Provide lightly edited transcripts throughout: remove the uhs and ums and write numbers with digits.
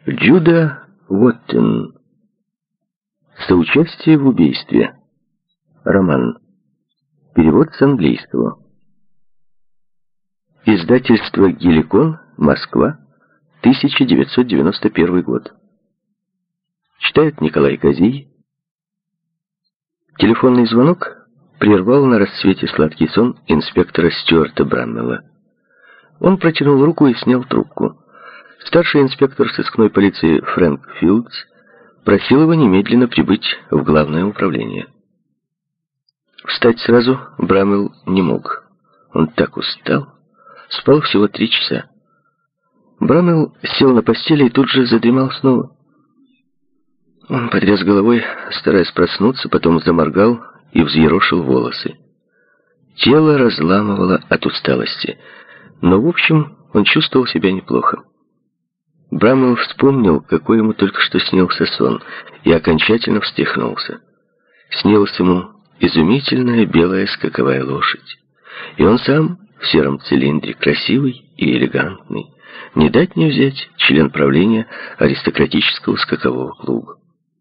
Джуда Уоттен. Соучастие в убийстве. Роман. Перевод с английского. Издательство «Геликон», Москва, 1991 год. Читает Николай Козий. Телефонный звонок прервал на рассвете сладкий сон инспектора Стюарта Браммела. Он протянул руку и снял трубку. Старший инспектор сыскной полиции Фрэнк Филдс просил его немедленно прибыть в главное управление. Встать сразу Браммел не мог. Он так устал. Спал всего 3 часа. Браммел сел на постели и тут же задремал снова. Он потряс головой, стараясь проснуться, потом заморгал и взъерошил волосы. Тело разламывало от усталости, но в общем он чувствовал себя неплохо. Браммел вспомнил, какой ему только что снился сон, и окончательно встряхнулся. Снилась ему изумительная белая скаковая лошадь, и он сам в сером цилиндре, красивый и элегантный, не дать не взять член правления аристократического скакового клуба.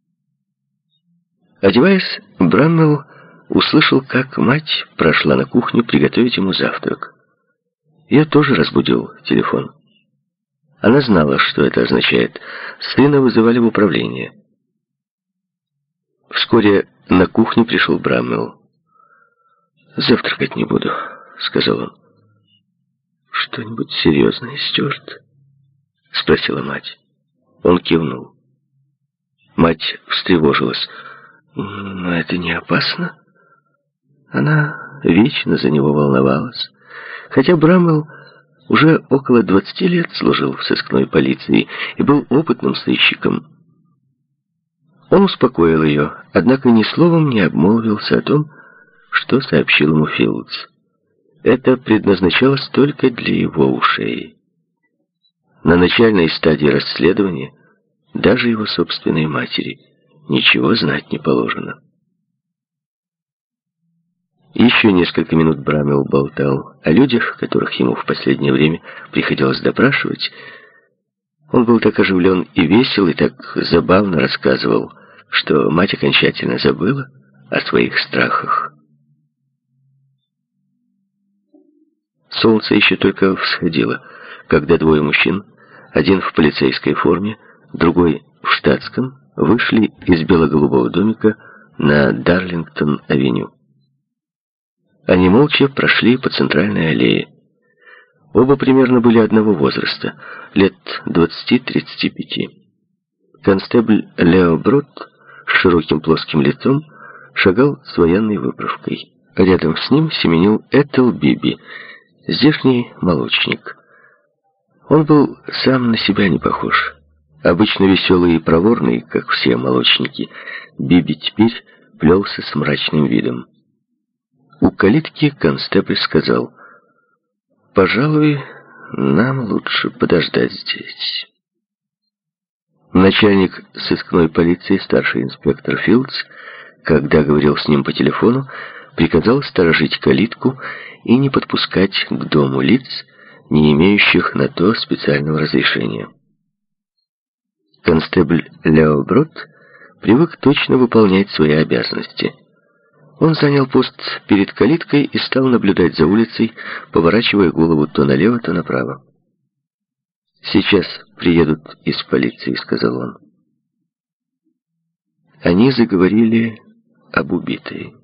Одеваясь, Браммел услышал, как мать прошла на кухню приготовить ему завтрак. Ее тоже разбудил телефон. Она знала, что это означает. Сына вызывали в управление. Вскоре на кухню пришел Браммел. «Завтракать не буду», — сказал он. «Что-нибудь серьезное, Стюарт?» — спросила мать. Он кивнул. Мать встревожилась. «Но это не опасно?» Она вечно за него волновалась. Хотя Браммел уже около 20 лет служил в сыскной полиции и был опытным сыщиком. Он успокоил ее, однако ни словом не обмолвился о том, что сообщил ему Филдс. Это предназначалось только для его ушей. На начальной стадии расследования даже его собственной матери ничего знать не положено. Еще несколько минут Браммел болтал о людях, которых ему в последнее время приходилось допрашивать. Он был так оживлен и весел, и так забавно рассказывал, что мать окончательно забыла о своих страхах. Солнце еще только всходило, когда 2 мужчин, один в полицейской форме, другой в штатском, вышли из бело-голубого домика на Дарлингтон-авеню. Они молча прошли по центральной аллее. Оба примерно были одного возраста, лет 20-35. Констебль Лео Брод с широким плоским лицом шагал с военной выправкой. Рядом с ним семенил Этел Биби, здешний молочник. Он был сам на себя не похож. Обычно веселый и проворный, как все молочники, Биби теперь плелся с мрачным видом. У калитки констебль сказал: «Пожалуй, нам лучше подождать здесь». Начальник сыскной полиции, старший инспектор Филдс, когда говорил с ним по телефону, приказал сторожить калитку и не подпускать к дому лиц, не имеющих на то специального разрешения. Констебль Лео Брод привык точно выполнять свои обязанности. Он занял пост перед калиткой и стал наблюдать за улицей, поворачивая голову то налево, то направо. «Сейчас приедут из полиции», — сказал он. Они заговорили об убитой.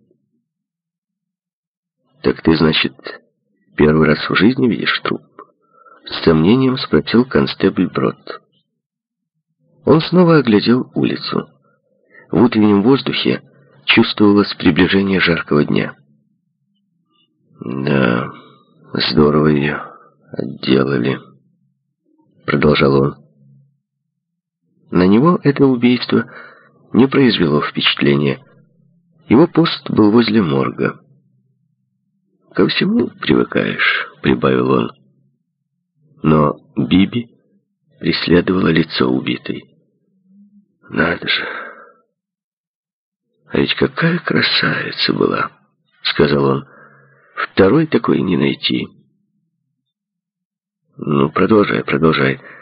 «Так ты, значит, первый раз в жизни видишь труп?» — с сомнением спросил констебль Брод. Он снова оглядел улицу. В утреннем воздухе чувствовалось приближение жаркого дня. «Да, здорово ее отделали», — продолжал он. На него это убийство не произвело впечатления. Его пост был возле морга. «Ко всему привыкаешь», — прибавил он. Но Биби преследовала лицо убитой. «Надо же! А ведь какая красавица была», — сказал он. «Второй такой не найти». «Ну, продолжай».